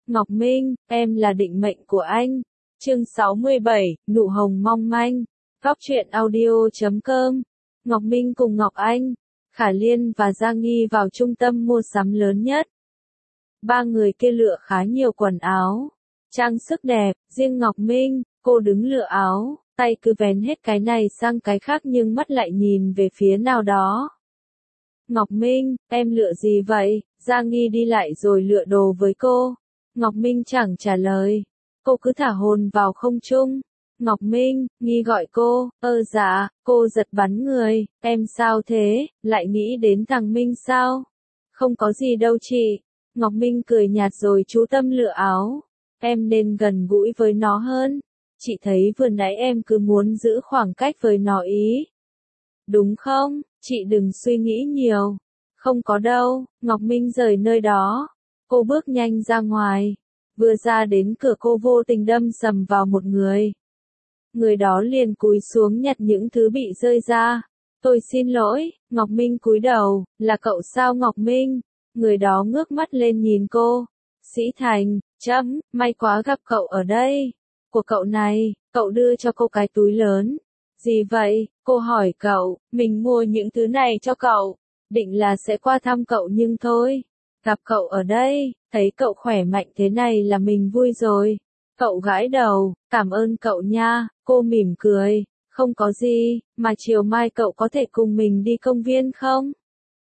Ngọc Minh, em là định mệnh của anh. Chương 67, nụ hồng mong manh. Góc truyện audio.com. Ngọc Minh cùng Ngọc Anh, Khả Liên và Giang Nghi vào trung tâm mua sắm lớn nhất. Ba người kia lựa khá nhiều quần áo, trang sức đẹp, riêng Ngọc Minh, cô đứng lựa áo, tay cứ vén hết cái này sang cái khác nhưng mắt lại nhìn về phía nào đó. Ngọc Minh, em lựa gì vậy? Giang Nghi đi lại rồi lựa đồ với cô. Ngọc Minh chẳng trả lời. Cô cứ thả hồn vào không trung. Ngọc Minh, Nghi gọi cô, dạ, cô giật bắn người, em sao thế, lại nghĩ đến thằng Minh sao? Không có gì đâu chị. Ngọc Minh cười nhạt rồi chú tâm lựa áo. Em nên gần gũi với nó hơn. Chị thấy vừa nãy em cứ muốn giữ khoảng cách với nó ý. Đúng không, chị đừng suy nghĩ nhiều. Không có đâu, Ngọc Minh rời nơi đó. Cô bước nhanh ra ngoài. Vừa ra đến cửa cô vô tình đâm sầm vào một người. Người đó liền cúi xuống nhặt những thứ bị rơi ra. Tôi xin lỗi, Ngọc Minh cúi đầu, là cậu sao Ngọc Minh? Người đó ngước mắt lên nhìn cô. Sĩ Thành, may quá gặp cậu ở đây. Của cậu này, cậu đưa cho cô cái túi lớn. Gì vậy? Cô hỏi cậu, mình mua những thứ này cho cậu. Định là sẽ qua thăm cậu nhưng thôi. Gặp cậu ở đây, thấy cậu khỏe mạnh thế này là mình vui rồi. Cậu gãi đầu, cảm ơn cậu nha, cô mỉm cười, không có gì, mà chiều mai cậu có thể cùng mình đi công viên không?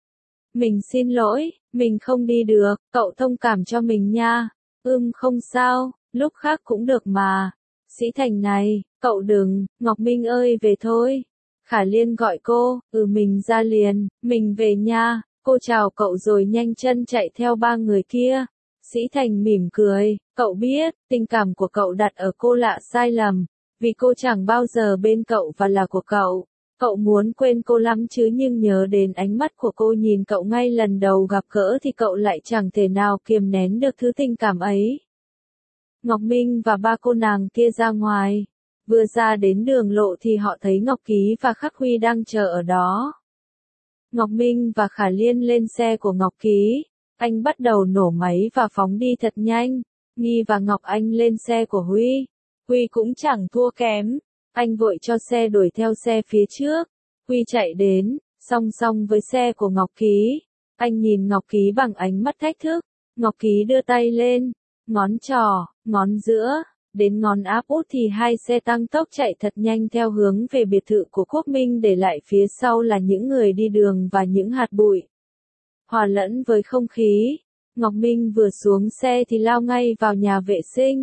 Mình xin lỗi, mình không đi được, cậu thông cảm cho mình nha. Không sao, lúc khác cũng được mà. Sĩ Thành này, cậu đừng, Ngọc Minh ơi về thôi. Khả Liên gọi cô, mình ra liền, mình về nha. Cô chào cậu rồi nhanh chân chạy theo ba người kia. Sĩ Thành mỉm cười, cậu biết, tình cảm của cậu đặt ở cô lạ sai lầm, vì cô chẳng bao giờ bên cậu và là của cậu. Cậu muốn quên cô lắm chứ nhưng nhớ đến ánh mắt của cô nhìn cậu ngay lần đầu gặp gỡ thì cậu lại chẳng thể nào kiềm nén được thứ tình cảm ấy. Ngọc Minh và ba cô nàng kia ra ngoài. Vừa ra đến đường lộ thì họ thấy Ngọc Ký và Khắc Huy đang chờ ở đó. Ngọc Minh và Khả Liên lên xe của Ngọc Ký. Anh bắt đầu nổ máy và phóng đi thật nhanh. Nghi và Ngọc Anh lên xe của Huy. Huy cũng chẳng thua kém. Anh vội cho xe đuổi theo xe phía trước. Huy chạy đến, song song với xe của Ngọc Ký. Anh nhìn Ngọc Ký bằng ánh mắt thách thức. Ngọc Ký đưa tay lên. Ngón trỏ, ngón giữa, đến ngón áp út thì hai xe tăng tốc chạy thật nhanh theo hướng về biệt thự của Quốc Minh để lại phía sau là những người đi đường và những hạt bụi. Hòa lẫn với không khí, Ngọc Minh vừa xuống xe thì lao ngay vào nhà vệ sinh.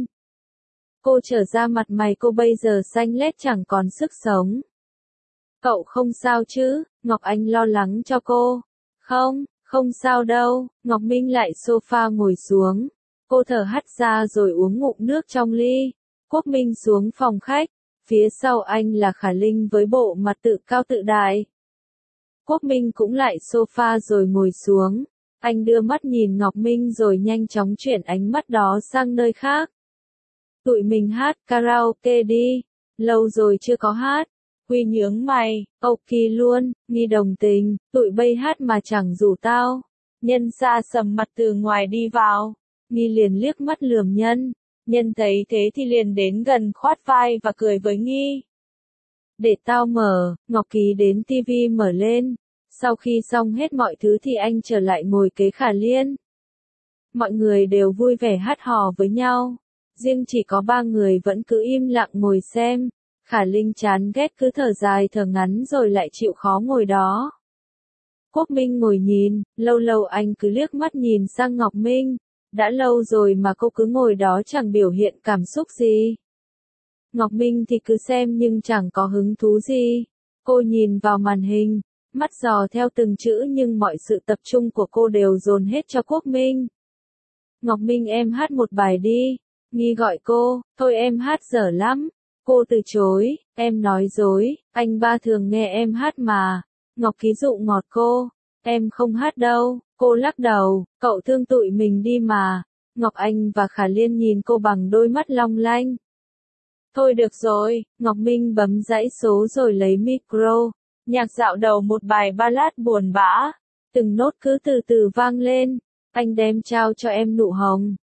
Cô trở ra mặt mày cô bây giờ xanh lét chẳng còn sức sống. Cậu không sao chứ? Ngọc Anh lo lắng cho cô. Không sao đâu, Ngọc Minh lại sofa ngồi xuống. Cô thở hắt ra rồi uống ngụm nước trong ly. Quốc Minh xuống phòng khách. Phía sau anh là Khả Linh với bộ mặt tự cao tự đại. Quốc Minh cũng lại sofa rồi ngồi xuống. Anh đưa mắt nhìn Ngọc Minh rồi nhanh chóng chuyển ánh mắt đó sang nơi khác. Tụi mình hát karaoke đi. Lâu rồi chưa có hát. Huy nhướng mày, ok luôn, Nghi đồng tình, tụi bay hát mà chẳng rủ tao. Nhân xa sầm mặt từ ngoài đi vào. Nghi liền liếc mắt lườm Nhân. Nhân thấy thế thì liền đến gần khoát vai và cười với Nghi. Để tao mở, Ngọc Ký đến tivi mở lên. Sau khi xong hết mọi thứ thì anh trở lại ngồi kế Khả Liên. Mọi người đều vui vẻ hát hò với nhau. Riêng chỉ có ba người vẫn cứ im lặng ngồi xem. Khả Linh chán ghét cứ thở dài thở ngắn rồi lại chịu khó ngồi đó. Quốc Minh ngồi nhìn, lâu lâu anh cứ liếc mắt nhìn sang Ngọc Minh. Đã lâu rồi mà cô cứ ngồi đó chẳng biểu hiện cảm xúc gì. Ngọc Minh thì cứ xem nhưng chẳng có hứng thú gì. Cô nhìn vào màn hình, mắt dò theo từng chữ nhưng mọi sự tập trung của cô đều dồn hết cho Quốc Minh. Ngọc Minh em hát một bài đi. Nghi gọi cô, thôi em hát dở lắm. Cô từ chối, em nói dối, anh ba thường nghe em hát mà. Ngọc Ký dụ ngọt cô, em không hát đâu. Cô lắc đầu, cậu thương tụi mình đi mà. Ngọc Anh và Khả Liên nhìn cô bằng đôi mắt long lanh. Thôi được rồi, Ngọc Minh bấm dãy số rồi lấy micro. Nhạc dạo đầu một bài ballad buồn bã. Từng nốt cứ từ từ vang lên. Anh đem trao cho em nụ hồng.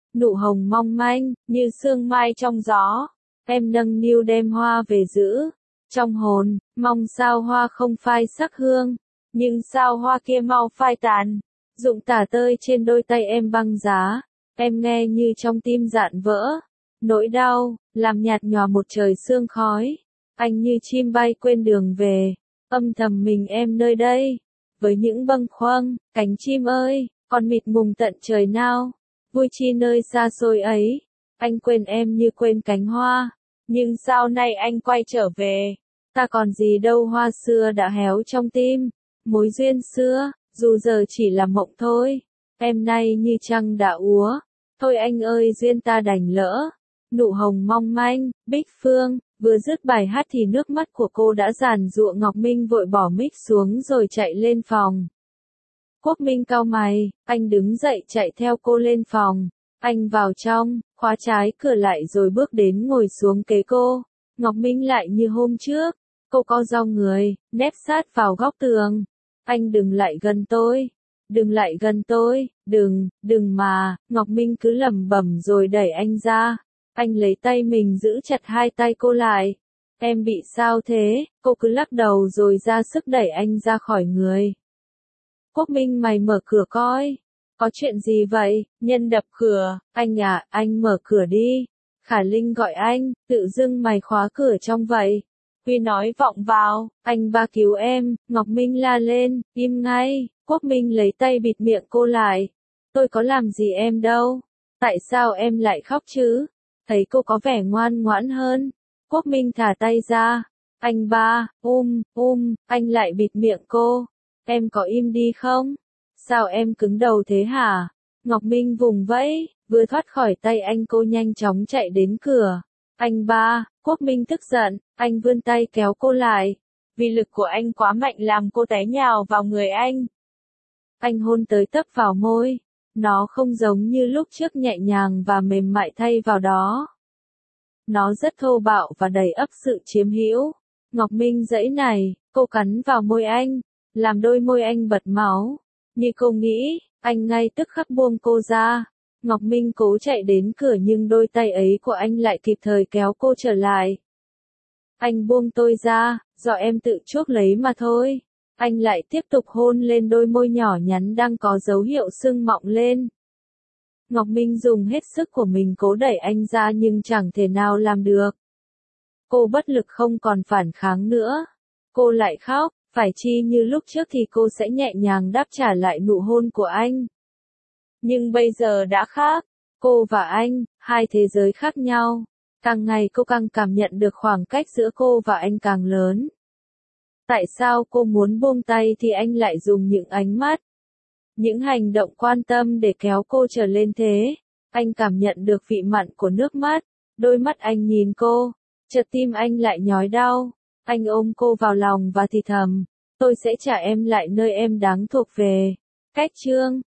nụ hồng mong manh, như sương mai trong gió. Em nâng niu đem hoa về giữ. Trong hồn, mong sao hoa không phai sắc hương. Nhưng sao hoa kia mau phai tàn. Rụng tả tơi trên đôi tay em băng giá. Em nghe như trong tim dạn vỡ. Nỗi đau, làm nhạt nhòa một trời sương khói. Anh như chim bay quên đường về. Âm thầm mình em nơi đây. Với những bâng khuâng, cánh chim ơi, còn mịt mùng tận trời nào. Vui chi nơi xa xôi ấy. Anh quên em như quên cánh hoa. Nhưng sao nay anh quay trở về. Ta còn gì đâu hoa xưa đã héo trong tim. Mối duyên xưa, dù giờ chỉ là mộng thôi. Em nay như trăng đã úa. Thôi anh ơi duyên ta đành lỡ. Nụ hồng mong manh, Bích Phương. Vừa dứt bài hát thì nước mắt của cô đã giàn giụa. Ngọc Minh vội bỏ mic xuống rồi chạy lên phòng. Quốc Minh cau mày, anh đứng dậy chạy theo cô lên phòng. Anh vào trong, khóa trái cửa lại rồi bước đến ngồi xuống kế cô. Ngọc Minh lại như hôm trước. Cô co ro người, nép sát vào góc tường. Anh đừng lại gần tôi. Đừng lại gần tôi, đừng mà. Ngọc Minh cứ lẩm bẩm rồi đẩy anh ra. Anh lấy tay mình giữ chặt hai tay cô lại. Em bị sao thế? Cô cứ lắc đầu rồi ra sức đẩy anh ra khỏi người. Quốc Minh mày mở cửa coi. Có chuyện gì vậy? Nhân đập cửa. Anh à, anh mở cửa đi. Khả Linh gọi anh, tự dưng mày khóa cửa trong vậy. Huy nói vọng vào, anh ba cứu em. Ngọc Minh la lên, im ngay. Quốc Minh lấy tay bịt miệng cô lại. Tôi có làm gì em đâu. Tại sao em lại khóc chứ? Thấy cô có vẻ ngoan ngoãn hơn. Quốc Minh thả tay ra. Anh ba, anh lại bịt miệng cô. Em có im đi không? Sao em cứng đầu thế hả? Ngọc Minh vùng vẫy, vừa thoát khỏi tay anh cô nhanh chóng chạy đến cửa. Anh ba, Quốc Minh tức giận, anh vươn tay kéo cô lại. Vì lực của anh quá mạnh làm cô té nhào vào người anh. Anh hôn tới tấp vào môi. Nó không giống như lúc trước nhẹ nhàng và mềm mại thay vào đó. Nó rất thô bạo và đầy ắp sự chiếm hữu. Ngọc Minh giãy này, cô cắn vào môi anh, làm đôi môi anh bật máu. Như cô nghĩ, anh ngay tức khắc buông cô ra. Ngọc Minh cố chạy đến cửa nhưng đôi tay ấy của anh lại kịp thời kéo cô trở lại. Anh buông tôi ra, do em tự chuốc lấy mà thôi. Anh lại tiếp tục hôn lên đôi môi nhỏ nhắn đang có dấu hiệu sưng mọng lên. Ngọc Minh dùng hết sức của mình cố đẩy anh ra nhưng chẳng thể nào làm được. Cô bất lực không còn phản kháng nữa. Cô lại khóc, phải chi như lúc trước thì cô sẽ nhẹ nhàng đáp trả lại nụ hôn của anh. Nhưng bây giờ đã khác. Cô và anh, hai thế giới khác nhau. Càng ngày cô càng cảm nhận được khoảng cách giữa cô và anh càng lớn. Tại sao cô muốn buông tay thì anh lại dùng những ánh mắt, những hành động quan tâm để kéo cô trở lên thế? Anh cảm nhận được vị mặn của nước mắt. Đôi mắt anh nhìn cô. Chợt tim anh lại nhói đau. Anh ôm cô vào lòng và thì thầm. Tôi sẽ trả em lại nơi em đáng thuộc về. Cách chương